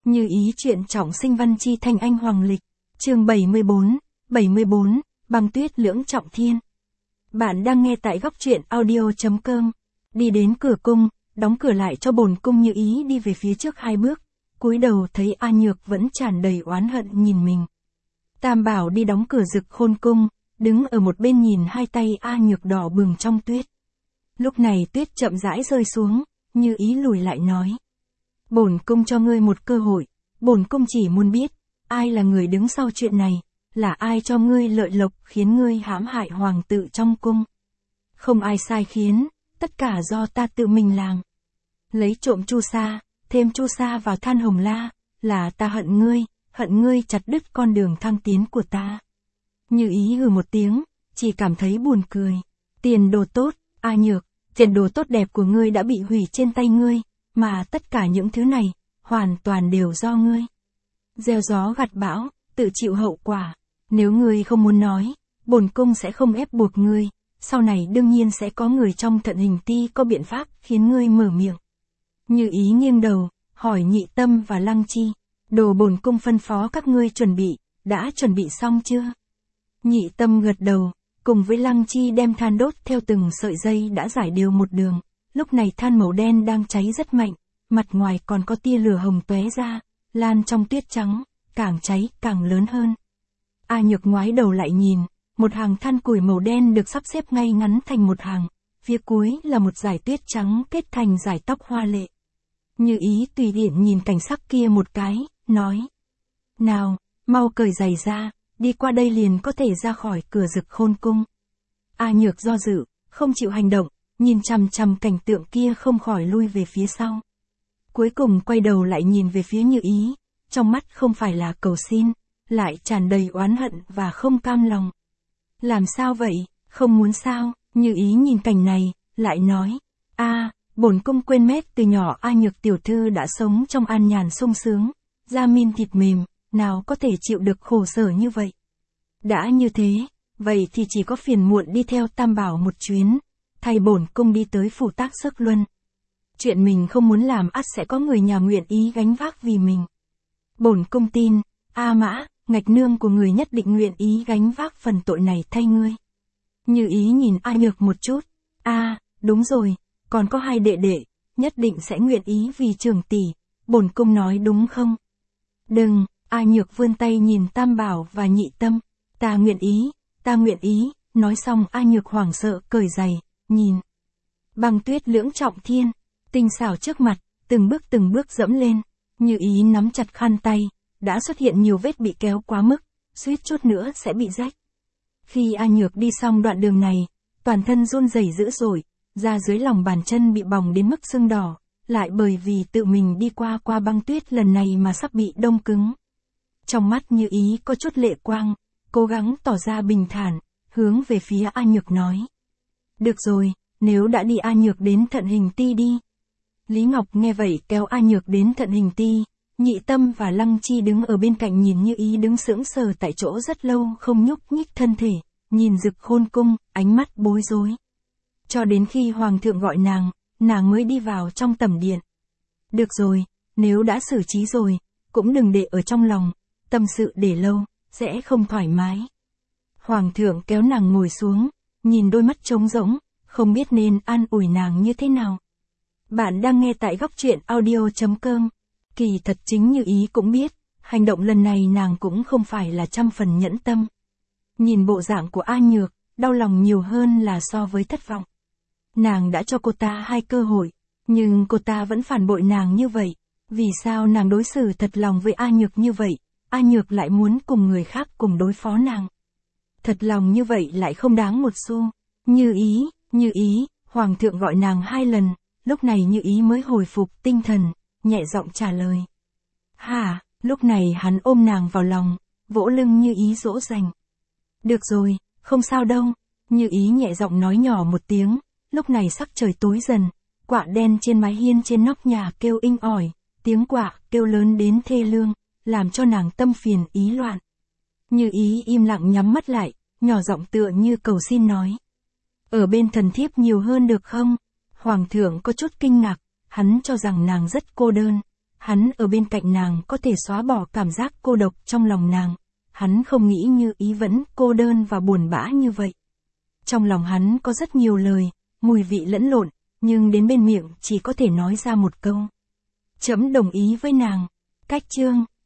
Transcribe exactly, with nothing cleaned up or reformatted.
Như ý chuyện trọng sinh văn chi thanh anh hoàng lịch. Chương bảy mươi bốn, bảy mươi bốn, băng tuyết lưỡng trọng thiên. Bạn đang nghe tại góc truyện audio chấm com. Đi đến cửa cung, đóng cửa lại cho bổn cung Như ý đi về phía trước hai bước, cúi đầu thấy A Nhược vẫn tràn đầy oán hận nhìn mình. Tam Bảo đi đóng cửa Dực Khôn cung, đứng ở một bên nhìn hai tay A Nhược đỏ bừng trong tuyết. Lúc này tuyết chậm rãi rơi xuống, Như ý lùi lại nói: "Bổn cung cho ngươi một cơ hội, bổn cung chỉ muốn biết, ai là người đứng sau chuyện này, là ai cho ngươi lợi lộc khiến ngươi hãm hại hoàng tử trong cung. Không ai sai khiến, tất cả do ta tự mình làm. Lấy trộm chu sa, thêm chu sa vào than hồng la, là ta hận ngươi, hận ngươi chặt đứt con đường thăng tiến của ta." Như ý hừ một tiếng, chỉ cảm thấy buồn cười. Tiền đồ tốt, A Nhược, tiền đồ tốt đẹp của ngươi đã bị hủy trên tay ngươi, mà tất cả những thứ này, hoàn toàn đều do ngươi. Gieo gió gặt bão, tự chịu hậu quả. Nếu ngươi không muốn nói, bổn cung sẽ không ép buộc ngươi, sau này đương nhiên sẽ có người trong Thận Hình Ti có biện pháp khiến ngươi mở miệng. Như ý nghiêng đầu, hỏi Nhị Tâm và Lăng Chi: "Đồ bổn cung phân phó các ngươi chuẩn bị, đã chuẩn bị xong chưa?" Nhị Tâm gật đầu, cùng với Lăng Chi đem than đốt theo từng sợi dây đã giải đều một đường. Lúc này than màu đen đang cháy rất mạnh, mặt ngoài còn có tia lửa hồng tóe ra, lan trong tuyết trắng, càng cháy càng lớn hơn. A Nhược ngoái đầu lại nhìn, một hàng than củi màu đen được sắp xếp ngay ngắn thành một hàng, phía cuối là một dải tuyết trắng kết thành dải tóc hoa lệ. Như ý tùy tiện nhìn cảnh sắc kia một cái, nói: "Nào, mau cởi giày ra, đi qua đây liền có thể ra khỏi cửa Dực Khôn cung." A Nhược do dự, không chịu hành động, nhìn chằm chằm cảnh tượng kia không khỏi lui về phía sau. Cuối cùng quay đầu lại nhìn về phía Như ý, trong mắt không phải là cầu xin, lại tràn đầy oán hận và không cam lòng. "Làm sao vậy, không muốn sao?" Như ý nhìn cảnh này, lại nói: "A, bổn cung quên mất từ nhỏ A Nhược tiểu thư đã sống trong an nhàn sung sướng, da min thịt mềm, nào có thể chịu được khổ sở như vậy. Đã như thế, vậy thì chỉ có phiền muộn đi theo Tam Bảo một chuyến, thay bổn cung đi tới phủ Tác Sức Luân. Chuyện mình không muốn làm ắt sẽ có người nhà nguyện ý gánh vác vì mình. Bổn cung tin, A Mã, ngạch nương của người nhất định nguyện ý gánh vác phần tội này thay ngươi." Như ý nhìn A Nhược một chút: "A, đúng rồi, còn có hai đệ đệ, nhất định sẽ nguyện ý vì trưởng tỷ, bổn cung nói đúng không?" "Đừng." A Nhược vươn tay nhìn Tam Bảo và Nhị Tâm: "Ta nguyện ý, ta nguyện ý." Nói xong A Nhược hoảng sợ cởi giày, nhìn. Băng tuyết lưỡng trọng thiên, tinh xảo trước mặt, từng bước từng bước dẫm lên. Như ý nắm chặt khăn tay, đã xuất hiện nhiều vết bị kéo quá mức, suýt chút nữa sẽ bị rách. Khi A Nhược đi xong đoạn đường này, toàn thân run rẩy dữ dội, da dưới lòng bàn chân bị bỏng đến mức sưng đỏ, lại bởi vì tự mình đi qua qua băng tuyết lần này mà sắp bị đông cứng. Trong mắt Như ý có chút lệ quang, cố gắng tỏ ra bình thản, hướng về phía A Nhược nói: "Được rồi, nếu đã đi A Nhược đến Thận Hình Ti đi." Lý Ngọc nghe vậy kéo A Nhược đến Thận Hình Ti, Nhị Tâm và Lăng Chi đứng ở bên cạnh nhìn Như ý đứng sững sờ tại chỗ rất lâu không nhúc nhích thân thể, nhìn Dực Khôn cung, ánh mắt bối rối. Cho đến khi Hoàng thượng gọi nàng, nàng mới đi vào trong tẩm điện. "Được rồi, nếu đã xử trí rồi, cũng đừng để ở trong lòng, tâm sự để lâu, sẽ không thoải mái." Hoàng thượng kéo nàng ngồi xuống, nhìn đôi mắt trống rỗng, không biết nên an ủi nàng như thế nào. Bạn đang nghe tại góc truyện audio chấm com. Kỳ thật chính Như ý cũng biết, hành động lần này nàng cũng không phải là trăm phần nhẫn tâm. Nhìn bộ dạng của A Nhược, đau lòng nhiều hơn là so với thất vọng. Nàng đã cho cô ta hai cơ hội, nhưng cô ta vẫn phản bội nàng như vậy. Vì sao nàng đối xử thật lòng với A Nhược như vậy, A Nhược lại muốn cùng người khác cùng đối phó nàng? Thật lòng như vậy lại không đáng một xu. Như ý, Như ý, Hoàng thượng gọi nàng hai lần, lúc này Như ý mới hồi phục tinh thần, nhẹ giọng trả lời: "Hả?" Lúc này hắn ôm nàng vào lòng, vỗ lưng Như ý dỗ dành: "Được rồi, không sao đâu." Như ý nhẹ giọng nói nhỏ một tiếng. Lúc này sắc trời tối dần, quạ đen trên mái hiên trên nóc nhà kêu inh ỏi, tiếng quạ kêu lớn đến thê lương, làm cho nàng tâm phiền ý loạn. Như ý im lặng nhắm mắt lại, nhỏ giọng tựa như cầu xin nói: "Ở bên thần thiếp nhiều hơn được không?" Hoàng thượng có chút kinh ngạc, hắn cho rằng nàng rất cô đơn, Hắn ở bên cạnh nàng có thể xóa bỏ cảm giác cô độc trong lòng nàng. Hắn không nghĩ Như Ý vẫn cô đơn và buồn bã như vậy. Trong lòng hắn có rất nhiều lời, mùi vị lẫn lộn, nhưng đến bên miệng chỉ có thể nói ra một câu. Trẫm đồng ý với nàng. Cách chương